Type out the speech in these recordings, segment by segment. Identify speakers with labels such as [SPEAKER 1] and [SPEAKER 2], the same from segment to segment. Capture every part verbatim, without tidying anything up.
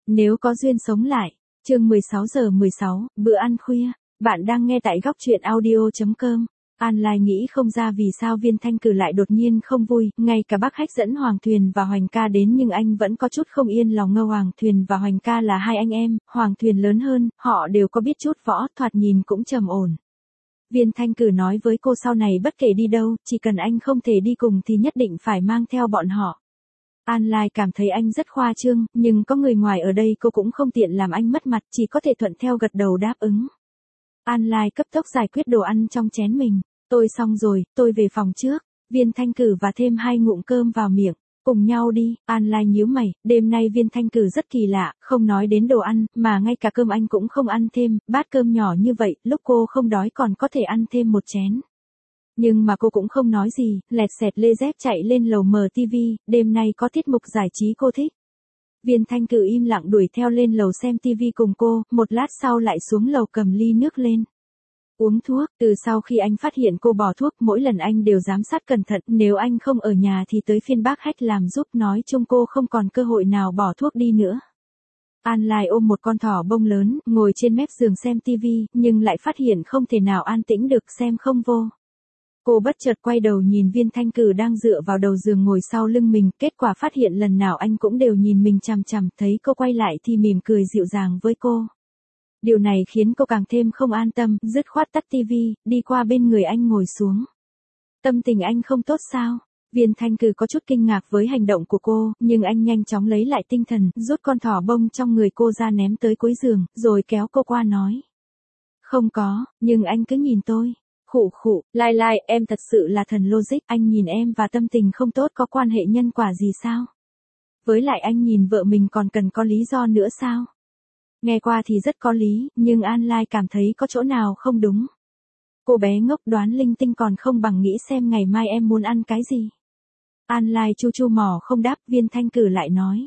[SPEAKER 1] Nếu có duyên sống lại, chương mười sáu giờ mười sáu, bữa ăn khuya, bạn đang nghe tại góc truyện audio chấm com. An Lai nghĩ không ra vì sao Viên Thanh Cử lại đột nhiên không vui, ngay cả bác Hách dẫn Hoàng Thuyền và Hoành ca đến nhưng anh vẫn có chút không yên lòng. Ngô Hoàng Thuyền và Hoành ca là hai anh em, Hoàng Thuyền lớn hơn, họ đều có biết chút võ, thoạt nhìn cũng trầm ổn. Viên Thanh Cử nói với cô sau này bất kể đi đâu, chỉ cần anh không thể đi cùng thì nhất định phải mang theo bọn họ. An Lai cảm thấy anh rất khoa trương, nhưng có người ngoài ở đây cô cũng không tiện làm anh mất mặt, chỉ có thể thuận theo gật đầu đáp ứng. An Lai cấp tốc giải quyết đồ ăn trong chén mình. Tôi xong rồi, tôi về phòng trước. Viên Thanh Cử và thêm hai ngụm cơm vào miệng. Cùng nhau đi, An Lai nhíu mày, đêm nay Viên Thanh Cử rất kỳ lạ, không nói đến đồ ăn, mà ngay cả cơm anh cũng không ăn thêm, bát cơm nhỏ như vậy, lúc cô không đói còn có thể ăn thêm một chén. Nhưng mà cô cũng không nói gì, lẹt xẹt lê dép chạy lên lầu mở tivi, đêm nay có tiết mục giải trí cô thích. Viên Thanh Cử im lặng đuổi theo lên lầu xem tivi cùng cô, một lát sau lại xuống lầu cầm ly nước lên. Uống thuốc, từ sau khi anh phát hiện cô bỏ thuốc, mỗi lần anh đều giám sát cẩn thận, nếu anh không ở nhà thì tới phiên bác Hách làm giúp, nói chung cô không còn cơ hội nào bỏ thuốc đi nữa. An Lai ôm một con thỏ bông lớn, ngồi trên mép giường xem tivi, nhưng lại phát hiện không thể nào an tĩnh được, xem không vô. Cô bất chợt quay đầu nhìn Viên Thanh Cử đang dựa vào đầu giường ngồi sau lưng mình, kết quả phát hiện lần nào anh cũng đều nhìn mình chằm chằm, thấy cô quay lại thì mỉm cười dịu dàng với cô. Điều này khiến cô càng thêm không an tâm, dứt khoát tắt tivi, đi qua bên người anh ngồi xuống. Tâm tình anh không tốt sao? Viên Thanh Cử có chút kinh ngạc với hành động của cô, nhưng anh nhanh chóng lấy lại tinh thần, rút con thỏ bông trong người cô ra ném tới cuối giường, rồi kéo cô qua nói. Không có, nhưng anh cứ nhìn tôi. Khụ khụ, Lai Lai, em thật sự là thần logic, anh nhìn em và tâm tình không tốt có quan hệ nhân quả gì sao? Với lại anh nhìn vợ mình còn cần có lý do nữa sao? Nghe qua thì rất có lý, nhưng An Lai cảm thấy có chỗ nào không đúng. Cô bé ngốc đoán linh tinh còn không bằng nghĩ xem ngày mai em muốn ăn cái gì. An Lai chu chu mỏ không đáp, Viên Thanh Cử lại nói.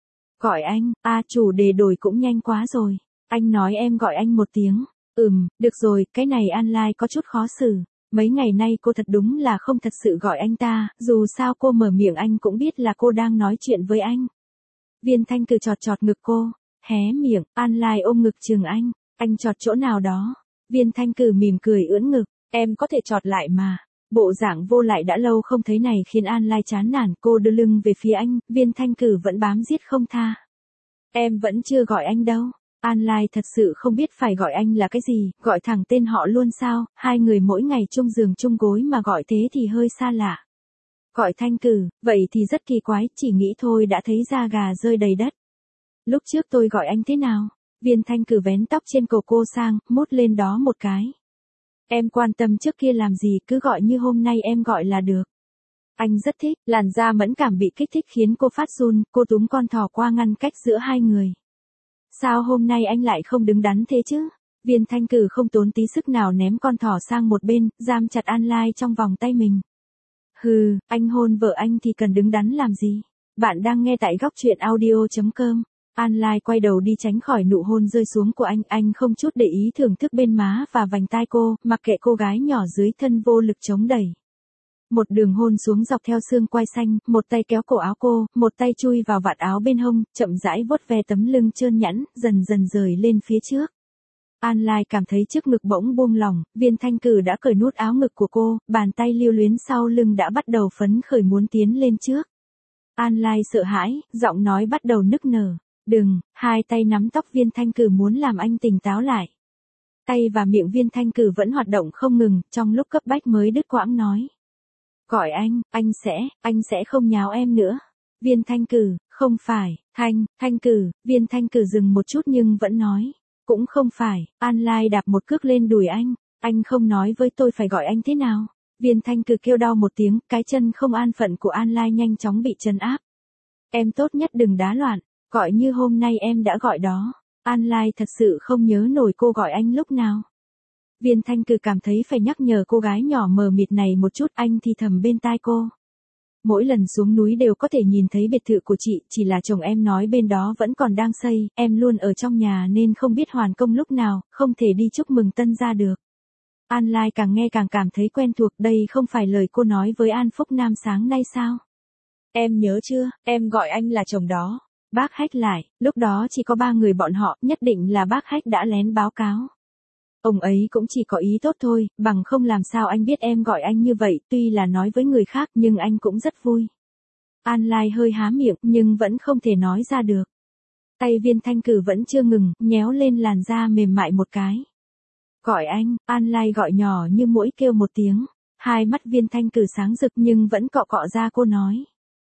[SPEAKER 1] Gọi anh, à chủ đề đổi cũng nhanh quá rồi. Anh nói em gọi anh một tiếng. Ừm, được rồi, cái này An Lai có chút khó xử. Mấy ngày nay cô thật đúng là không thật sự gọi anh ta, dù sao cô mở miệng anh cũng biết là cô đang nói chuyện với anh. Viên Thanh Cử chọt chọt ngực cô, hé miệng, An Lai ôm ngực chừng anh, anh chọt chỗ nào đó. Viên Thanh Cử mỉm cười ưỡn ngực, em có thể chọt lại mà. Bộ dạng vô lại đã lâu không thấy này khiến An Lai chán nản, cô đưa lưng về phía anh, Viên Thanh Cử vẫn bám giết không tha. Em vẫn chưa gọi anh đâu. An Lai thật sự không biết phải gọi anh là cái gì, gọi thẳng tên họ luôn sao, hai người mỗi ngày chung giường chung gối mà gọi thế thì hơi xa lạ. Gọi Thanh Cử, vậy thì rất kỳ quái, chỉ nghĩ thôi đã thấy da gà rơi đầy đất. Lúc trước tôi gọi anh thế nào? Viên Thanh Cử vén tóc trên cổ cô sang, mốt lên đó một cái. Em quan tâm trước kia làm gì, cứ gọi như hôm nay em gọi là được. Anh rất thích, làn da mẫn cảm bị kích thích khiến cô phát run, cô túm con thỏ qua ngăn cách giữa hai người. Sao hôm nay anh lại không đứng đắn thế chứ? Viên Thanh Cử không tốn tí sức nào ném con thỏ sang một bên, giam chặt An Lai trong vòng tay mình. Hừ, anh hôn vợ anh thì cần đứng đắn làm gì? Bạn đang nghe tại góc truyện audio chấm com. An Lai quay đầu đi tránh khỏi nụ hôn rơi xuống của anh, anh không chút để ý thưởng thức bên má và vành tai cô, mặc kệ cô gái nhỏ dưới thân vô lực chống đẩy. Một đường hôn xuống dọc theo xương quai xanh, một tay kéo cổ áo cô, một tay chui vào vạt áo bên hông, chậm rãi vuốt ve tấm lưng trơn nhẵn, dần dần rời lên phía trước. An Lai cảm thấy trước ngực bỗng buông lỏng, Viên Thanh Cử đã cởi nút áo ngực của cô, bàn tay lưu luyến sau lưng đã bắt đầu phấn khởi muốn tiến lên trước. An Lai sợ hãi, giọng nói bắt đầu nức nở. Đừng, hai tay nắm tóc Viên Thanh Cử muốn làm anh tỉnh táo lại. Tay và miệng Viên Thanh Cử vẫn hoạt động không ngừng, trong lúc cấp bách mới đứt quãng nói. Gọi anh, anh sẽ, anh sẽ không nháo em nữa. Viên Thanh Cử, không phải, Thanh, Thanh Cử, Viên Thanh Cử dừng một chút nhưng vẫn nói. Cũng không phải, An Lai đạp một cước lên đùi anh, anh không nói với tôi phải gọi anh thế nào. Viên Thanh Cử kêu đau một tiếng, cái chân không an phận của An Lai nhanh chóng bị trấn áp. Em tốt nhất đừng đá loạn, gọi như hôm nay em đã gọi đó. An Lai thật sự không nhớ nổi cô gọi anh lúc nào. Viên Thanh Cử cảm thấy phải nhắc nhở cô gái nhỏ mờ mịt này một chút, anh thì thầm bên tai cô. Mỗi lần xuống núi đều có thể nhìn thấy biệt thự của chị, chỉ là chồng em nói bên đó vẫn còn đang xây, em luôn ở trong nhà nên không biết hoàn công lúc nào, không thể đi chúc mừng tân gia được. An Lai càng nghe càng cảm thấy quen thuộc, đây không phải lời cô nói với An Phúc Nam sáng nay sao? Em nhớ chưa, em gọi anh là chồng đó. Bác Hách lại, lúc đó chỉ có ba người bọn họ, nhất định là bác Hách đã lén báo cáo. Ông ấy cũng chỉ có ý tốt thôi, bằng không làm sao anh biết em gọi anh như vậy, tuy là nói với người khác nhưng anh cũng rất vui. An Lai hơi há miệng nhưng vẫn không thể nói ra được. Tay Viên Thanh Cử vẫn chưa ngừng, nhéo lên làn da mềm mại một cái. Gọi anh, An Lai gọi nhỏ như muỗi kêu một tiếng. Hai mắt Viên Thanh Cử sáng rực nhưng vẫn cọ cọ ra cô nói.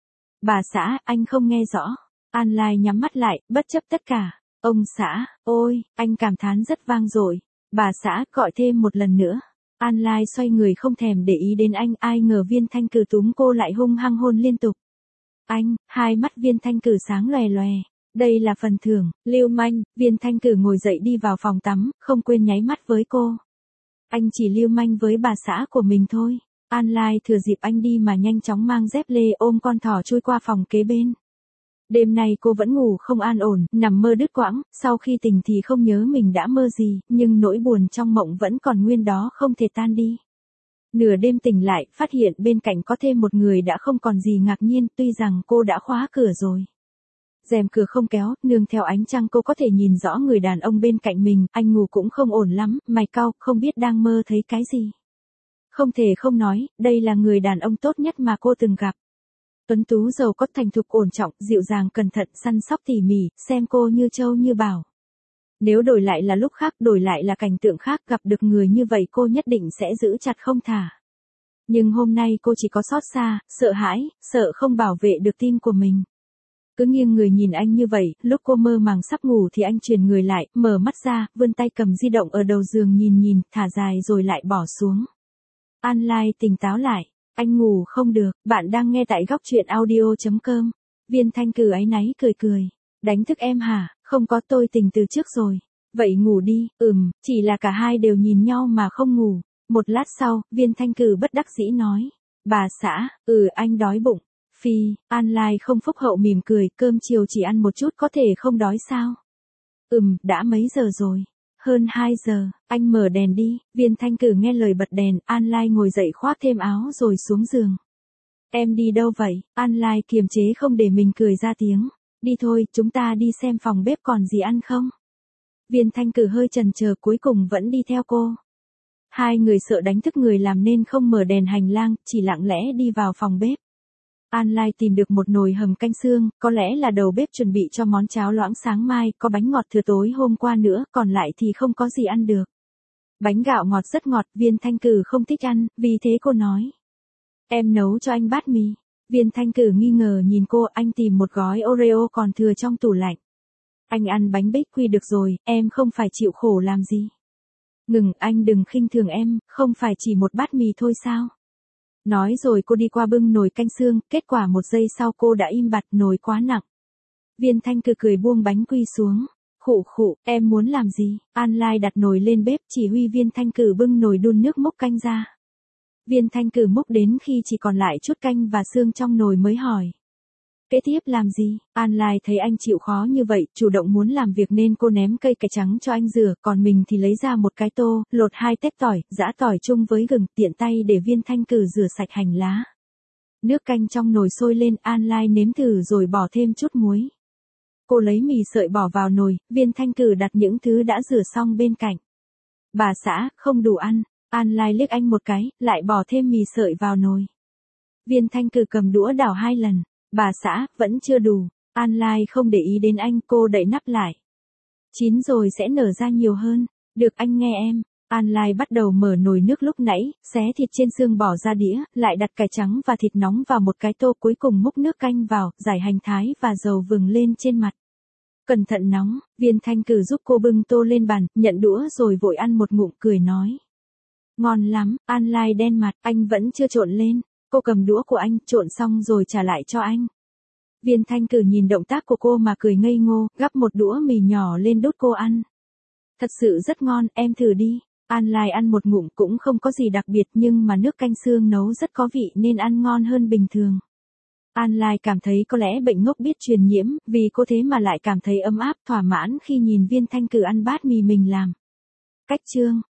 [SPEAKER 1] Bà xã, anh không nghe rõ. An Lai nhắm mắt lại, bất chấp tất cả. Ông xã, ôi, anh cảm thán rất vang dội. Bà xã, gọi thêm một lần nữa. An Lai xoay người không thèm để ý đến anh, ai ngờ Viên Thanh Cử túm cô lại hung hăng hôn liên tục. Anh, hai mắt Viên Thanh Cử sáng lòe lòe. Đây là phần thưởng, lưu manh. Viên Thanh Cử ngồi dậy đi vào phòng tắm, không quên nháy mắt với cô. Anh chỉ lưu manh với bà xã của mình thôi. An Lai thừa dịp anh đi mà nhanh chóng mang dép lê ôm con thỏ chui qua phòng kế bên. Đêm nay cô vẫn ngủ không an ổn, nằm mơ đứt quãng, sau khi tỉnh thì không nhớ mình đã mơ gì, nhưng nỗi buồn trong mộng vẫn còn nguyên đó không thể tan đi. Nửa đêm tỉnh lại, phát hiện bên cạnh có thêm một người đã không còn gì ngạc nhiên, tuy rằng cô đã khóa cửa rồi. Rèm cửa không kéo, nương theo ánh trăng cô có thể nhìn rõ người đàn ông bên cạnh mình, anh ngủ cũng không ổn lắm, mày cau, không biết đang mơ thấy cái gì. Không thể không nói, đây là người đàn ông tốt nhất mà cô từng gặp. Tuấn tú giàu có, thành thục ổn trọng, dịu dàng cẩn thận, săn sóc tỉ mỉ, xem cô như châu như bảo. Nếu đổi lại là lúc khác, đổi lại là cảnh tượng khác, gặp được người như vậy cô nhất định sẽ giữ chặt không thả. Nhưng hôm nay cô chỉ có xót xa, sợ hãi, sợ không bảo vệ được tim của mình. Cứ nghiêng người nhìn anh như vậy, lúc cô mơ màng sắp ngủ thì anh chuyển người lại, mở mắt ra, vươn tay cầm di động ở đầu giường nhìn nhìn, thả dài rồi lại bỏ xuống. An Lai tỉnh táo lại, anh ngủ không được, bạn đang nghe tại góc truyện audio chấm com. Viên Thanh Cử áy náy cười cười, đánh thức em hả, không có, tôi tỉnh từ trước rồi. Vậy ngủ đi, ừm, chỉ là cả hai đều nhìn nhau mà không ngủ. Một lát sau, Viên Thanh Cử bất đắc dĩ nói, bà xã, ừ anh đói bụng. Phi, An Lai không phúc hậu mỉm cười, cơm chiều chỉ ăn một chút có thể không đói sao? Ừm, đã mấy giờ rồi? Hơn hai giờ, anh mở đèn đi. Viên Thanh Cử nghe lời bật đèn, An Lai ngồi dậy khoác thêm áo rồi xuống giường. Em đi đâu vậy? An Lai kiềm chế không để mình cười ra tiếng. Đi thôi, chúng ta đi xem phòng bếp còn gì ăn không? Viên Thanh Cử hơi chần chờ cuối cùng vẫn đi theo cô. Hai người sợ đánh thức người làm nên không mở đèn hành lang, chỉ lặng lẽ đi vào phòng bếp. An Lai tìm được một nồi hầm canh xương, có lẽ là đầu bếp chuẩn bị cho món cháo loãng sáng mai, có bánh ngọt thừa tối hôm qua nữa, còn lại thì không có gì ăn được. Bánh gạo ngọt rất ngọt, Viên Thanh Cử không thích ăn, vì thế cô nói. Em nấu cho anh bát mì. Viên Thanh Cử nghi ngờ nhìn cô, anh tìm một gói Oreo còn thừa trong tủ lạnh. Anh ăn bánh bích quy được rồi, em không phải chịu khổ làm gì. Ngừng, anh đừng khinh thường em, không phải chỉ một bát mì thôi sao? Nói rồi cô đi qua bưng nồi canh xương, kết quả một giây sau cô đã im bặt, nồi quá nặng. Viên Thanh Cử cười buông bánh quy xuống. Khụ khụ, em muốn làm gì? An Lai đặt nồi lên bếp, chỉ huy Viên Thanh Cử bưng nồi đun nước múc canh ra. Viên Thanh Cử múc đến khi chỉ còn lại chút canh và xương trong nồi mới hỏi. Kế tiếp làm gì? An Lai thấy anh chịu khó như vậy, chủ động muốn làm việc nên cô ném cây cải trắng cho anh rửa, còn mình thì lấy ra một cái tô, lột hai tép tỏi, giã tỏi chung với gừng, tiện tay để Viên Thanh Cử rửa sạch hành lá. Nước canh trong nồi sôi lên, An Lai nếm thử rồi bỏ thêm chút muối. Cô lấy mì sợi bỏ vào nồi, Viên Thanh Cử đặt những thứ đã rửa xong bên cạnh. Bà xã, không đủ ăn. An Lai liếc anh một cái, lại bỏ thêm mì sợi vào nồi. Viên Thanh Cử cầm đũa đảo hai lần. Bà xã, vẫn chưa đủ. An Lai không để ý đến anh, cô đậy nắp lại. Chín rồi sẽ nở ra nhiều hơn. Được, anh nghe em. An Lai bắt đầu mở nồi nước lúc nãy, xé thịt trên xương bỏ ra đĩa, lại đặt cải trắng và thịt nóng vào một cái tô, cuối cùng múc nước canh vào, rải hành thái và dầu vừng lên trên mặt. Cẩn thận nóng, Viên Thanh Cử giúp cô bưng tô lên bàn, nhận đũa rồi vội ăn một ngụm, cười nói. Ngon lắm. An Lai đen mặt, anh vẫn chưa trộn lên. Cô cầm đũa của anh, trộn xong rồi trả lại cho anh. Viên Thanh Cử nhìn động tác của cô mà cười ngây ngô, gắp một đũa mì nhỏ lên đút cô ăn. Thật sự rất ngon, em thử đi. An Lai ăn một ngụm cũng không có gì đặc biệt nhưng mà nước canh xương nấu rất có vị nên ăn ngon hơn bình thường. An Lai cảm thấy có lẽ bệnh ngốc biết truyền nhiễm, vì cô thế mà lại cảm thấy ấm áp, thỏa mãn khi nhìn Viên Thanh Cử ăn bát mì mình làm. Cách chương